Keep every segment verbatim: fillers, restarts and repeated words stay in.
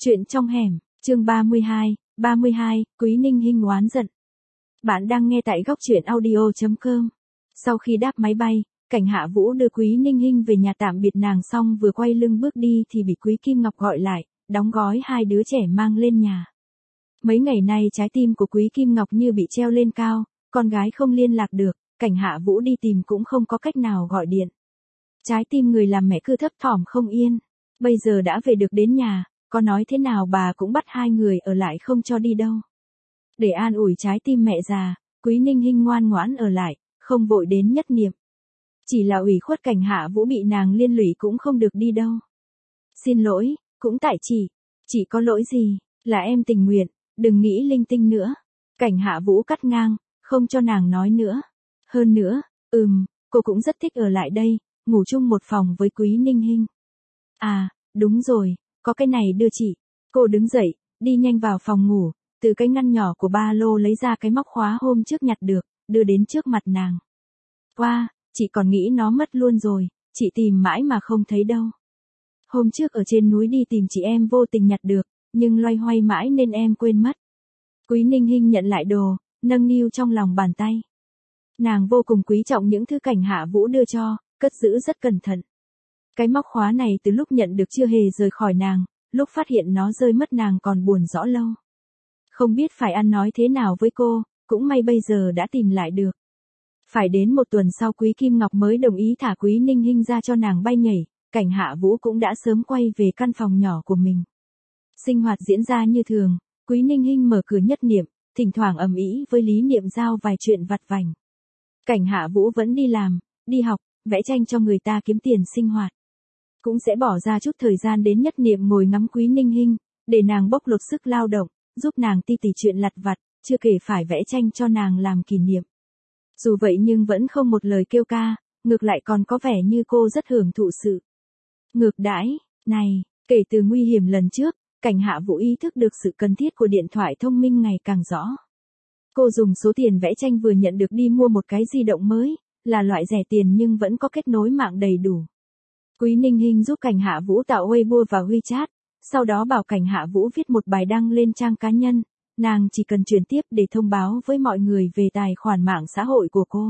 Chuyện trong hẻm, chương ba mươi hai, ba mươi hai, Quý Ninh Hinh oán giận. Bạn đang nghe tại góc truyện audio chấm com. Sau khi đáp máy bay, Cảnh Hạ Vũ đưa Quý Ninh Hinh về nhà tạm biệt nàng xong vừa quay lưng bước đi thì bị Quý Kim Ngọc gọi lại, đóng gói hai đứa trẻ mang lên nhà. Mấy ngày nay trái tim của Quý Kim Ngọc như bị treo lên cao, con gái không liên lạc được, Cảnh Hạ Vũ đi tìm cũng không có cách nào gọi điện. Trái tim người làm mẹ cứ thấp thỏm không yên, bây giờ đã về được đến nhà, có nói thế nào bà cũng bắt hai người ở lại không cho đi đâu. Để an ủi trái tim mẹ già, Quý Ninh Hinh ngoan ngoãn ở lại, không vội đến Nhất Niệm. Chỉ là ủy khuất Cảnh Hạ Vũ bị nàng liên lụy cũng không được đi đâu. Xin lỗi, cũng tại chị, chị có lỗi gì, là em tình nguyện, đừng nghĩ linh tinh nữa. Cảnh Hạ Vũ cắt ngang, không cho nàng nói nữa. Hơn nữa, ừm, cô cũng rất thích ở lại đây, ngủ chung một phòng với Quý Ninh Hinh. À, đúng rồi, có cái này đưa chị. Cô đứng dậy, đi nhanh vào phòng ngủ, từ cái ngăn nhỏ của ba lô lấy ra cái móc khóa hôm trước nhặt được, đưa đến trước mặt nàng. Wow, chị còn nghĩ nó mất luôn rồi, chị tìm mãi mà không thấy đâu. Hôm trước ở trên núi đi tìm chị em vô tình nhặt được, nhưng loay hoay mãi nên em quên mất. Quý Ninh Hinh nhận lại đồ, nâng niu trong lòng bàn tay. Nàng vô cùng quý trọng những thứ Cảnh Hạ Vũ đưa cho, cất giữ rất cẩn thận. Cái móc khóa này từ lúc nhận được chưa hề rời khỏi nàng, lúc phát hiện nó rơi mất nàng còn buồn rõ lâu. Không biết phải ăn nói thế nào với cô, cũng may bây giờ đã tìm lại được. Phải đến một tuần sau Quý Kim Ngọc mới đồng ý thả Quý Ninh Hinh ra cho nàng bay nhảy, Cảnh Hạ Vũ cũng đã sớm quay về căn phòng nhỏ của mình. Sinh hoạt diễn ra như thường, Quý Ninh Hinh mở cửa Nhất Niệm, thỉnh thoảng ầm ĩ với Lý Niệm giao vài chuyện vặt vảnh. Cảnh Hạ Vũ vẫn đi làm, đi học, vẽ tranh cho người ta kiếm tiền sinh hoạt. Cũng sẽ bỏ ra chút thời gian đến Nhất Niệm ngồi ngắm Quý Ninh Hinh, để nàng bóc lột sức lao động, giúp nàng ti tỉ chuyện lặt vặt, chưa kể phải vẽ tranh cho nàng làm kỷ niệm. Dù vậy nhưng vẫn không một lời kêu ca, ngược lại còn có vẻ như cô rất hưởng thụ sự ngược đãi này. Kể từ nguy hiểm lần trước, Cảnh Hạ Vũ ý thức được sự cần thiết của điện thoại thông minh ngày càng rõ. Cô dùng số tiền vẽ tranh vừa nhận được đi mua một cái di động mới, là loại rẻ tiền nhưng vẫn có kết nối mạng đầy đủ. Quý Ninh Hinh giúp Cảnh Hạ Vũ tạo Weibo và WeChat, sau đó bảo Cảnh Hạ Vũ viết một bài đăng lên trang cá nhân, nàng chỉ cần truyền tiếp để thông báo với mọi người về tài khoản mạng xã hội của cô.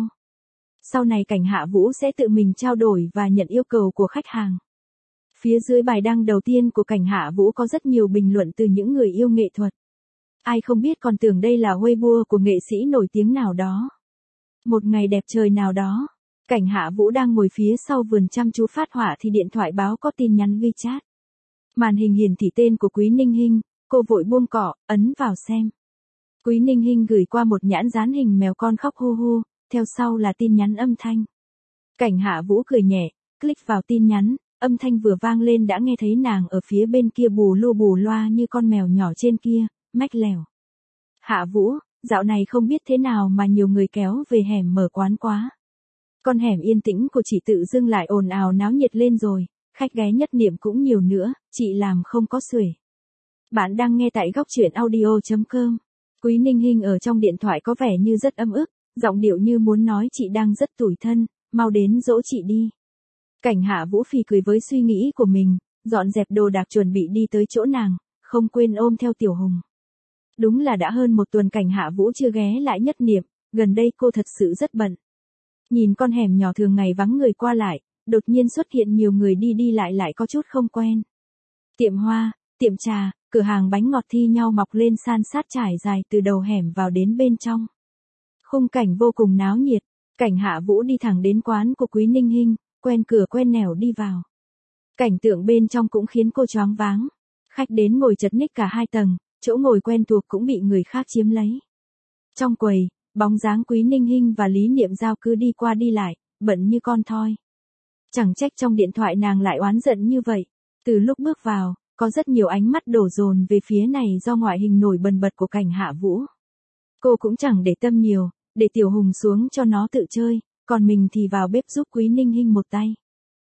Sau này Cảnh Hạ Vũ sẽ tự mình trao đổi và nhận yêu cầu của khách hàng. Phía dưới bài đăng đầu tiên của Cảnh Hạ Vũ có rất nhiều bình luận từ những người yêu nghệ thuật. Ai không biết còn tưởng đây là Weibo của nghệ sĩ nổi tiếng nào đó. Một ngày đẹp trời nào đó, Cảnh Hạ Vũ đang ngồi phía sau vườn chăm chú phát họa thì điện thoại báo có tin nhắn WeChat. Màn hình hiển thị tên của Quý Ninh Hinh, cô vội buông cỏ, ấn vào xem. Quý Ninh Hinh gửi qua một nhãn dán hình mèo con khóc hu hu, theo sau là tin nhắn âm thanh. Cảnh Hạ Vũ cười nhẹ, click vào tin nhắn, âm thanh vừa vang lên đã nghe thấy nàng ở phía bên kia bù lu bù loa như con mèo nhỏ trên kia, mách lèo. Hạ Vũ, dạo này không biết thế nào mà nhiều người kéo về hẻm mở quán quá. Con hẻm yên tĩnh của chị tự dưng lại ồn ào náo nhiệt lên rồi, khách ghé Nhất Niệm cũng nhiều nữa, chị làm không có xuể. Bạn đang nghe tại góc truyện audio chấm com. Quý Ninh Hinh ở trong điện thoại có vẻ như rất ấm ức, giọng điệu như muốn nói chị đang rất tủi thân, mau đến dỗ chị đi. Cảnh Hạ Vũ phì cười với suy nghĩ của mình, dọn dẹp đồ đạc chuẩn bị đi tới chỗ nàng, không quên ôm theo Tiểu Hùng. Đúng là đã hơn một tuần Cảnh Hạ Vũ chưa ghé lại Nhất Niệm, gần đây cô thật sự rất bận. Nhìn con hẻm nhỏ thường ngày vắng người qua lại, đột nhiên xuất hiện nhiều người đi đi lại lại có chút không quen. Tiệm hoa, tiệm trà, cửa hàng bánh ngọt thi nhau mọc lên san sát trải dài từ đầu hẻm vào đến bên trong. Khung cảnh vô cùng náo nhiệt, Cảnh Hạ Vũ đi thẳng đến quán của Quý Ninh Hinh, quen cửa quen nẻo đi vào. Cảnh tượng bên trong cũng khiến cô choáng váng. Khách đến ngồi chật ních cả hai tầng, chỗ ngồi quen thuộc cũng bị người khác chiếm lấy. Trong quầy, bóng dáng Quý Ninh Hinh và Lý Niệm Giao cứ đi qua đi lại, bận như con thoi. Chẳng trách trong điện thoại nàng lại oán giận như vậy. Từ lúc bước vào, có rất nhiều ánh mắt đổ dồn về phía này do ngoại hình nổi bần bật của Cảnh Hạ Vũ. Cô cũng chẳng để tâm nhiều, để Tiểu Hùng xuống cho nó tự chơi, còn mình thì vào bếp giúp Quý Ninh Hinh một tay.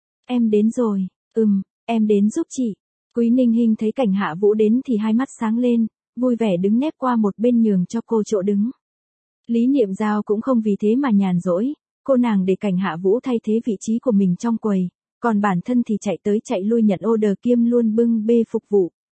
Em đến rồi, ừm, em đến giúp chị. Quý Ninh Hinh thấy Cảnh Hạ Vũ đến thì hai mắt sáng lên, vui vẻ đứng nép qua một bên nhường cho cô chỗ đứng. Lý Niệm Giao cũng không vì thế mà nhàn rỗi, cô nàng để Cảnh Hạ Vũ thay thế vị trí của mình trong quầy, còn bản thân thì chạy tới chạy lui nhận order kiêm luôn bưng bê phục vụ,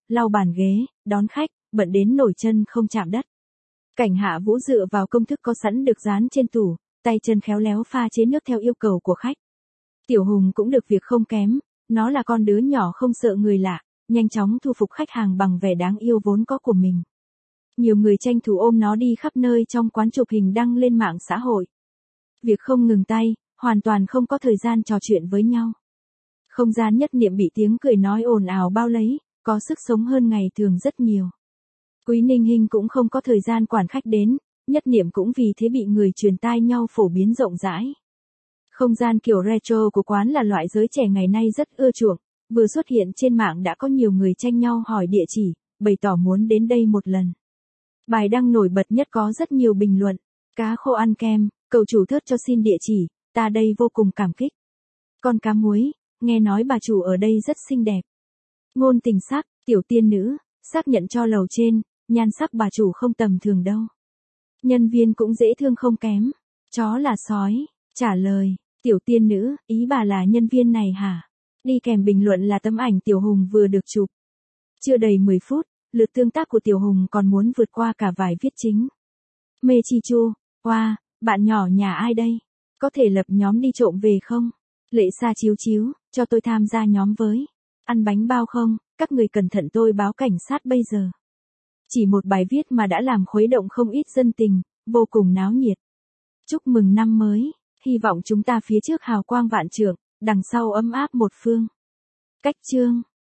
lau bàn ghế, đón khách, bận đến nổi chân không chạm đất. Cảnh Hạ Vũ dựa vào công thức có sẵn được dán trên tủ, tay chân khéo léo pha chế nước theo yêu cầu của khách. Tiểu Hùng cũng được việc không kém, nó là con đứa nhỏ không sợ người lạ, nhanh chóng thu phục khách hàng bằng vẻ đáng yêu vốn có của mình. Nhiều người tranh thủ ôm nó đi khắp nơi trong quán chụp hình đăng lên mạng xã hội. Việc không ngừng tay, hoàn toàn không có thời gian trò chuyện với nhau. Không gian nhất niệm bị tiếng cười nói ồn ào bao lấy, có sức sống hơn ngày thường rất nhiều. Quý Ninh Hinh cũng không có thời gian quản khách đến, nhất niệm cũng vì thế bị người truyền tai nhau phổ biến rộng rãi. Không gian kiểu retro của quán là loại giới trẻ ngày nay rất ưa chuộng, vừa xuất hiện trên mạng đã có nhiều người tranh nhau hỏi địa chỉ, bày tỏ muốn đến đây một lần. Bài đăng nổi bật nhất có rất nhiều bình luận, cá khô ăn kem, cầu chủ thớt cho xin địa chỉ, ta đây vô cùng cảm kích. Con cá muối, nghe nói bà chủ ở đây rất xinh đẹp. Ngôn tình sắc, tiểu tiên nữ, xác nhận cho lầu trên, nhan sắc bà chủ không tầm thường đâu. Nhân viên cũng dễ thương không kém. Chó là sói, trả lời, tiểu tiên nữ, ý bà là nhân viên này hả? Đi kèm bình luận là tấm ảnh Tiểu Hùng vừa được chụp. Chưa đầy mười phút, lượt tương tác của Tiểu Hùng còn muốn vượt qua cả vài viết chính. Mê chi chu, wow, bạn nhỏ nhà ai đây? Có thể lập nhóm đi trộm về không? Lệ Sa chiếu chiếu, cho tôi tham gia nhóm với. Ăn bánh bao không? Các người cẩn thận tôi báo cảnh sát bây giờ. Chỉ một bài viết mà đã làm khuấy động không ít dân tình, vô cùng náo nhiệt. Chúc mừng năm mới, hy vọng chúng ta phía trước hào quang vạn trượng, đằng sau ấm áp một phương. Cách chương